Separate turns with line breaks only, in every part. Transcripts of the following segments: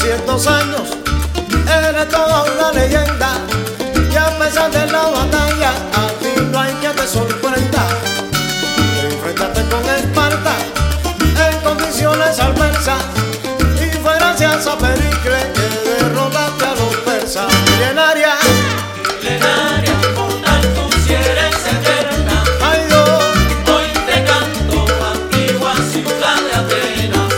200 años, eres toda una leyenda, y a pesar de la batalla, a ti no hay quien te sorprenda. Enfréntate con Esparta en condiciones adversas, y fue gracias a Pericles que derrotaste a los persas. Milenaria,
milenaria, inmortal, tú si eres eterna.
ay Dios,
Hoy te canto, antigua ciudad de Atenas.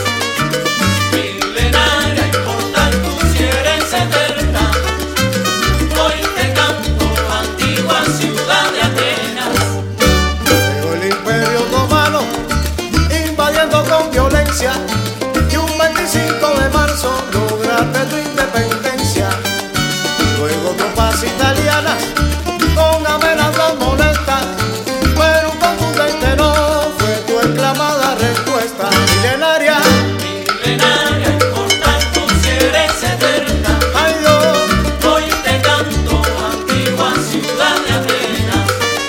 Milenaria, inmortal, tú si eres eterna. Hoy te canto, antigua ciudad de Atenas.
llegó el Imperio Otomano invadiendo con violencia, y un 25 de marzo lograste tu independencia. Luego tropas italianas con amenazas molestas, pero un contundente no fue tu exclamada respuesta. Milenaria,
Milenaria, inmortal, tú si eres eterna.
ay Dios,
Hoy te canto, antigua ciudad de Atenas.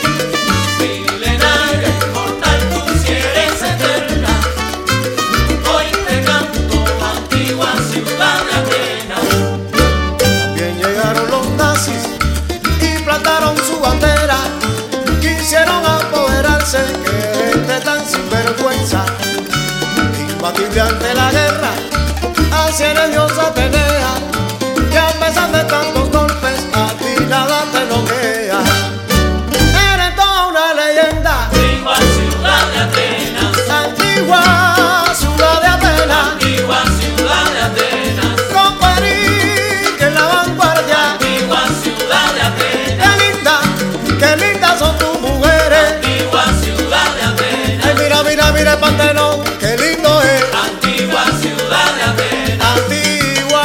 Milenaria, inmortal, tú si eres eterna. Hoy te canto, antigua ciudad de Atenas.
también llegaron los nazis y plantaron su bandera, quisieron apoderarse, que gente tan sinvergüenza, imbatible ante la guerra, así eres diosa Atenea, y a pesar de tantos golpes, a ti nada te bloquea. Eres toda una leyenda,
Antigua ciudad de Atenas.
antigua ciudad de Atenas,
Antigua ciudad de Atenas.
con Pericles en la vanguardia.
Antigua ciudad de Atenas.
Qué lindas son tus mujeres.
Antigua ciudad de Atenas.
Ay, mira, mira, mira el Pantenón, qué lindo es.
Antigua ciudad de Atenas.
Antigua.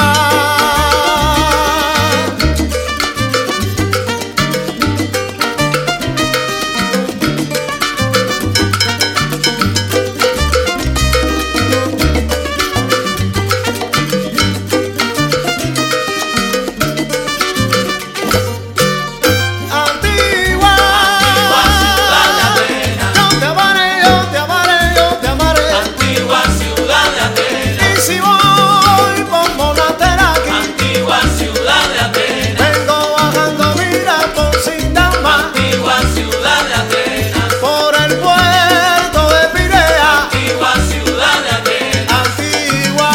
Antigua.
Antigua ciudad de Atenas.
Yo te amaré, yo te amaré, yo te amaré.
Antigua ciudad de Atenas.
Y si voy por Monasteraki,
Antigua ciudad de Atenas.
vengo bajando, mira, por Sindama,
Antigua ciudad de Atenas.
por el puerto de Pirea.
Antigua ciudad de Atenas.
Antigua.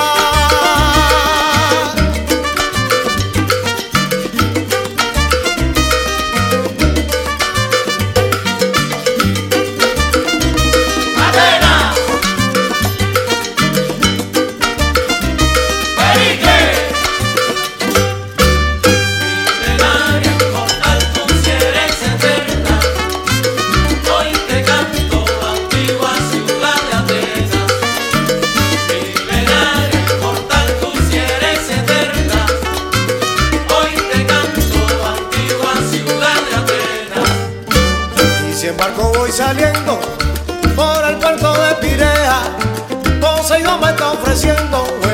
Atenas. Pericles. Milenaria, inmortal, tú si eres eterna. Hoy te canto, antigua ciudad de Atenas. Milenaria, inmortal, tú si eres eterna. Hoy te canto, antigua ciudad de Atenas.
Y si en barco voy saliendo por el puerto de Pirea, Poseidón me está ofreciendo